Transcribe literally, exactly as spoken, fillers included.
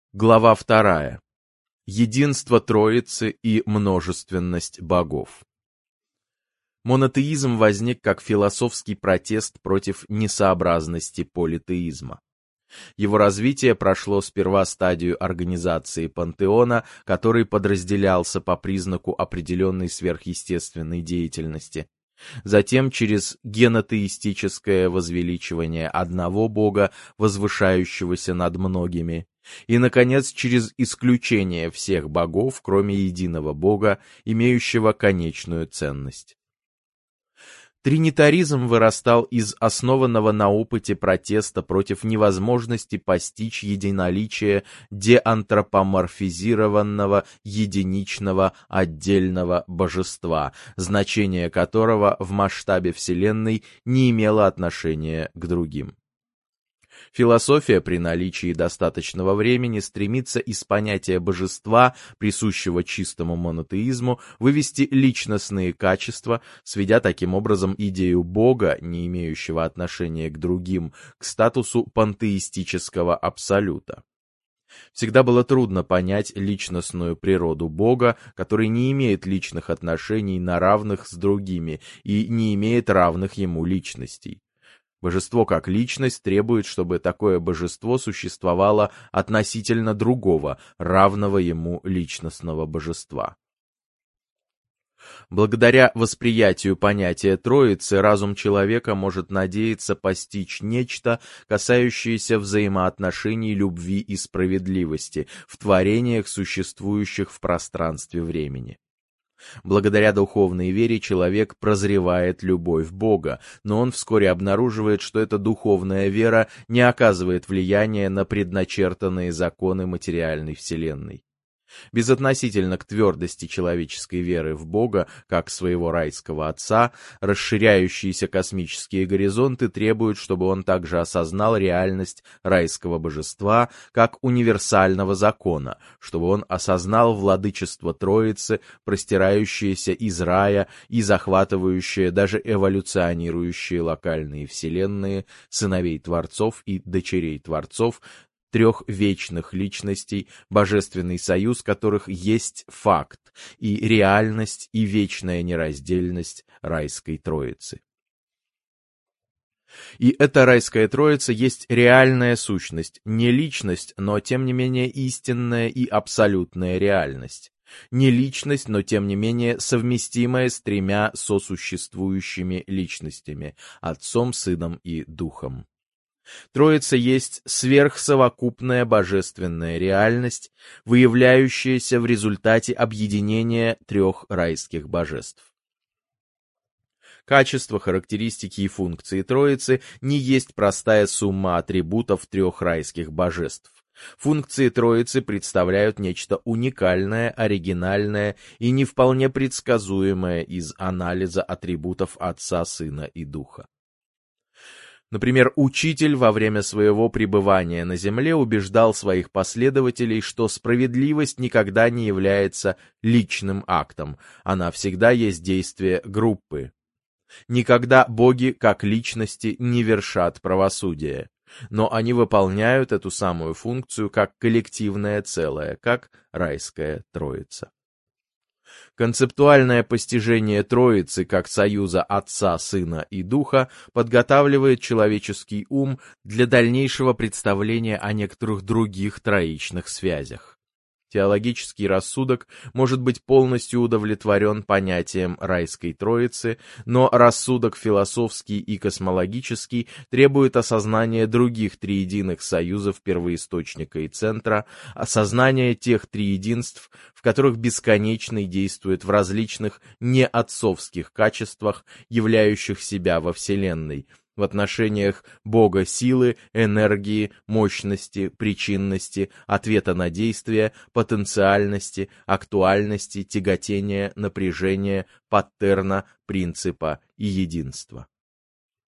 Глава вторая. Единство Троицы и множественность богов. Монотеизм возник как философский протест против несообразности политеизма. Его развитие прошло сперва стадию организации пантеона, который подразделялся по признаку определенной сверхъестественной деятельности, затем через генотеистическое возвеличивание одного бога, возвышающегося над многими, и, наконец, через исключение всех богов, кроме единого бога, имеющего конечную ценность. Тринитаризм вырастал из основанного на опыте протеста против невозможности постичь единоличие деантропоморфизированного единичного отдельного божества, значение которого в масштабе Вселенной не имело отношения к другим. Философия при наличии достаточного времени стремится из понятия божества, присущего чистому монотеизму, вывести личностные качества, сведя таким образом идею Бога, не имеющего отношения к другим, к статусу пантеистического абсолюта. Всегда было трудно понять личностную природу Бога, который не имеет личных отношений на равных с другими и не имеет равных ему личностей. Божество как личность требует, чтобы такое божество существовало относительно другого, равного ему личностного божества. Благодаря восприятию понятия Троицы разум человека может надеяться постичь нечто, касающееся взаимоотношений любви и справедливости в творениях, существующих в пространстве времени. Благодаря духовной вере человек прозревает любовь Бога, но он вскоре обнаруживает, что эта духовная вера не оказывает влияния на предначертанные законы материальной вселенной. Безотносительно к твердости человеческой веры в Бога, как своего райского Отца, расширяющиеся космические горизонты требуют, чтобы он также осознал реальность райского божества как универсального закона, чтобы он осознал владычество Троицы, простирающееся из рая и захватывающее даже эволюционирующие локальные вселенные, сыновей Творцов и дочерей Творцов, трех вечных личностей, божественный союз которых есть факт, и реальность, и вечная нераздельность райской Троицы. И эта райская Троица есть реальная сущность, не личность, но тем не менее истинная и абсолютная реальность. Не личность, но тем не менее совместимая с тремя сосуществующими личностями – Отцом, Сыном и Духом. Троица есть сверхсовокупная божественная реальность, выявляющаяся в результате объединения трех райских божеств. Качества, характеристики и функции Троицы не есть простая сумма атрибутов трех райских божеств. Функции Троицы представляют нечто уникальное, оригинальное и не вполне предсказуемое из анализа атрибутов Отца, Сына и Духа. Например, учитель во время своего пребывания на земле убеждал своих последователей, что справедливость никогда не является личным актом, она всегда есть действие группы. Никогда боги, как личности, не вершат правосудие, но они выполняют эту самую функцию как коллективное целое, как райская Троица. Концептуальное постижение Троицы как союза Отца, Сына и Духа подготавливает человеческий ум для дальнейшего представления о некоторых других троичных связях. Теологический рассудок может быть полностью удовлетворен понятием райской Троицы, но рассудок философский и космологический требует осознания других триединых союзов первоисточника и центра, осознания тех триединств, в которых бесконечный действует в различных неотцовских качествах, являющих себя во Вселенной, в отношениях Бога силы, энергии, мощности, причинности, ответа на действие, потенциальности, актуальности, тяготения, напряжения, паттерна, принципа и единства.